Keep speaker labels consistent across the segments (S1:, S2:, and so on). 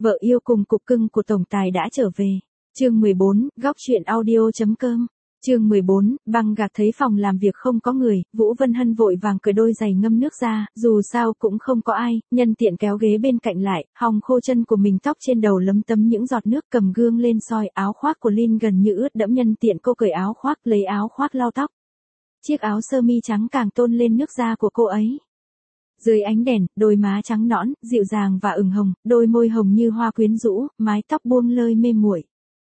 S1: Vợ yêu cùng cục cưng của tổng tài đã trở về. Chương 14, góc chuyện audio.com. Chương 14, băng gạc thấy phòng làm việc không có người, Vũ Vân Hân vội vàng cởi đôi giày ngâm nước ra, dù sao cũng không có ai, nhân tiện kéo ghế bên cạnh lại, hòng khô chân của mình, tóc trên đầu lấm tấm những giọt nước, cầm gương lên soi, áo khoác của Lin gần như ướt đẫm, nhân tiện cô cởi áo khoác, lấy áo khoác lau tóc. Chiếc áo sơ mi trắng càng tôn lên nước da của cô ấy. Dưới ánh đèn, đôi má trắng nõn, dịu dàng và ửng hồng, đôi môi hồng như hoa quyến rũ, mái tóc buông lơi mê muội.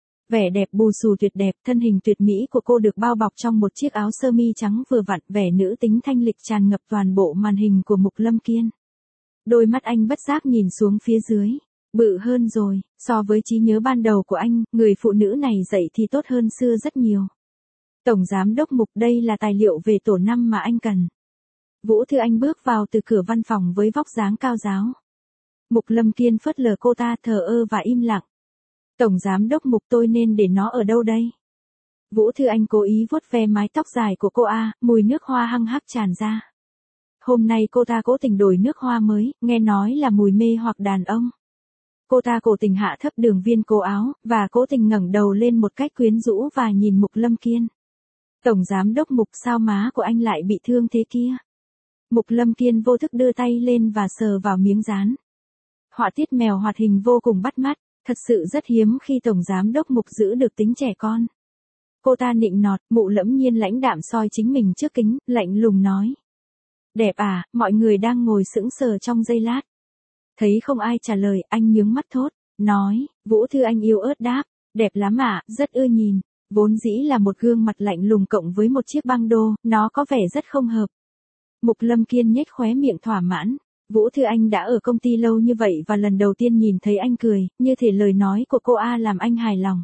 S1: Vẻ đẹp bù xù tuyệt đẹp, thân hình tuyệt mỹ của cô được bao bọc trong một chiếc áo sơ mi trắng vừa vặn, vẻ nữ tính thanh lịch tràn ngập toàn bộ màn hình của Mục Lâm Kiên. Đôi mắt anh bất giác nhìn xuống phía dưới. Bự hơn rồi, so với trí nhớ ban đầu của anh, người phụ nữ này dậy thì tốt hơn xưa rất nhiều. Tổng giám đốc Mục, đây là tài liệu về tổ 5 mà anh cần. Vũ Thư Anh bước vào từ cửa văn phòng với vóc dáng cao ráo. Mục Lâm Kiên phớt lờ cô ta, thờ ơ và im lặng. Tổng giám đốc Mục, tôi nên để nó ở đâu đây? Vũ Thư Anh cố ý vuốt ve mái tóc dài của cô mùi nước hoa hăng hắc tràn ra. Hôm nay cô ta cố tình đổi nước hoa mới, nghe nói là mùi mê hoặc đàn ông. Cô ta cố tình hạ thấp đường viền cổ áo, và cố tình ngẩng đầu lên một cách quyến rũ và nhìn Mục Lâm Kiên. Tổng giám đốc Mục, sao má của anh lại bị thương thế kia? Mục Lâm Kiên vô thức đưa tay lên và sờ vào miếng dán. Họa tiết mèo hoạt hình vô cùng bắt mắt, thật sự rất hiếm khi tổng giám đốc Mục giữ được tính trẻ con. Cô ta nịnh nọt, Mụ Lẫm Nhiên lãnh đạm soi chính mình trước kính, lạnh lùng nói. Đẹp à? Mọi người đang ngồi sững sờ trong giây lát. Thấy không ai trả lời, anh nhướng mắt thốt, nói, Vũ Thư Anh yếu ớt đáp, đẹp lắm ạ, rất ưa nhìn. Vốn dĩ là một gương mặt lạnh lùng cộng với một chiếc băng đô, nó có vẻ rất không hợp. Mục Lâm Kiên nhếch khóe miệng thỏa mãn. Vũ Thư Anh đã ở công ty lâu như vậy và lần đầu tiên nhìn thấy anh cười, như thể lời nói của cô làm anh hài lòng.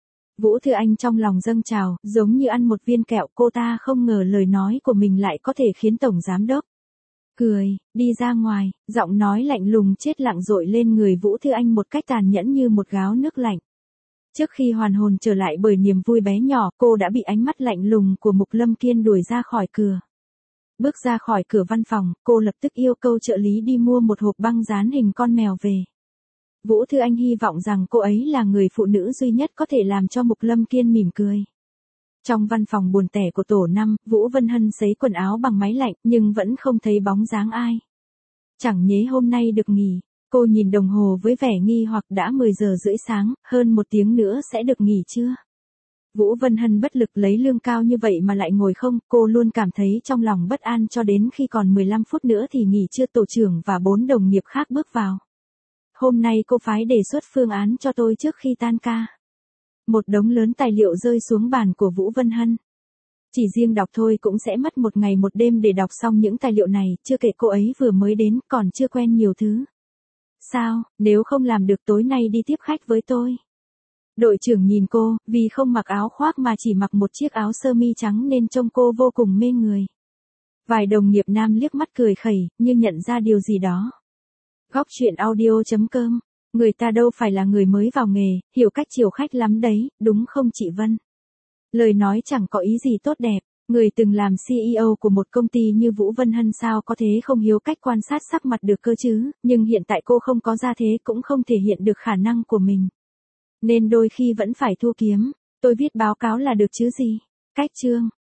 S1: Vũ Thư Anh trong lòng dâng trào, giống như ăn một viên kẹo, cô ta không ngờ lời nói của mình lại có thể khiến tổng giám đốc cười, đi ra ngoài, giọng nói lạnh lùng chết lặng dội lên người Vũ Thư Anh một cách tàn nhẫn như một gáo nước lạnh. Trước khi hoàn hồn trở lại bởi niềm vui bé nhỏ, cô đã bị ánh mắt lạnh lùng của Mục Lâm Kiên đuổi ra khỏi cửa. Bước ra khỏi cửa văn phòng, cô lập tức yêu cầu trợ lý đi mua một hộp băng dán hình con mèo về. Vũ Thư Anh hy vọng rằng cô ấy là người phụ nữ duy nhất có thể làm cho Mục Lâm Kiên mỉm cười. Trong văn phòng buồn tẻ của tổ 5, Vũ Vân Hân sấy quần áo bằng máy lạnh nhưng vẫn không thấy bóng dáng ai. Chẳng nhẽ hôm nay được nghỉ, cô nhìn đồng hồ với vẻ nghi hoặc, đã 10 giờ rưỡi sáng, hơn 1 tiếng nữa sẽ được nghỉ chưa? Vũ Vân Hân bất lực, lấy lương cao như vậy mà lại ngồi không, cô luôn cảm thấy trong lòng bất an cho đến khi còn 15 phút nữa thì nghỉ trưa, tổ trưởng và 4 đồng nghiệp khác bước vào. Hôm nay cô phái đề xuất phương án cho tôi trước khi tan ca. Một đống lớn tài liệu rơi xuống bàn của Vũ Vân Hân. Chỉ riêng đọc thôi cũng sẽ mất 1 ngày 1 đêm để đọc xong những tài liệu này, chưa kể cô ấy vừa mới đến, còn chưa quen nhiều thứ. Sao, nếu không làm được tối nay đi tiếp khách với tôi? Đội trưởng nhìn cô, vì không mặc áo khoác mà chỉ mặc một chiếc áo sơ mi trắng nên trông cô vô cùng mê người. Vài đồng nghiệp nam liếc mắt cười khẩy, nhưng nhận ra điều gì đó. Góc chuyện audio.com. Người ta đâu phải là người mới vào nghề, hiểu cách chiều khách lắm đấy, đúng không chị Vân? Lời nói chẳng có ý gì tốt đẹp. Người từng làm CEO của một công ty như Vũ Vân Hân sao có thế không hiếu cách quan sát sắc mặt được cơ chứ, nhưng hiện tại cô không có ra thế cũng không thể hiện được khả năng của mình. Nên đôi khi vẫn phải thua kiếm, tôi viết báo cáo là được chứ gì. Cách chương.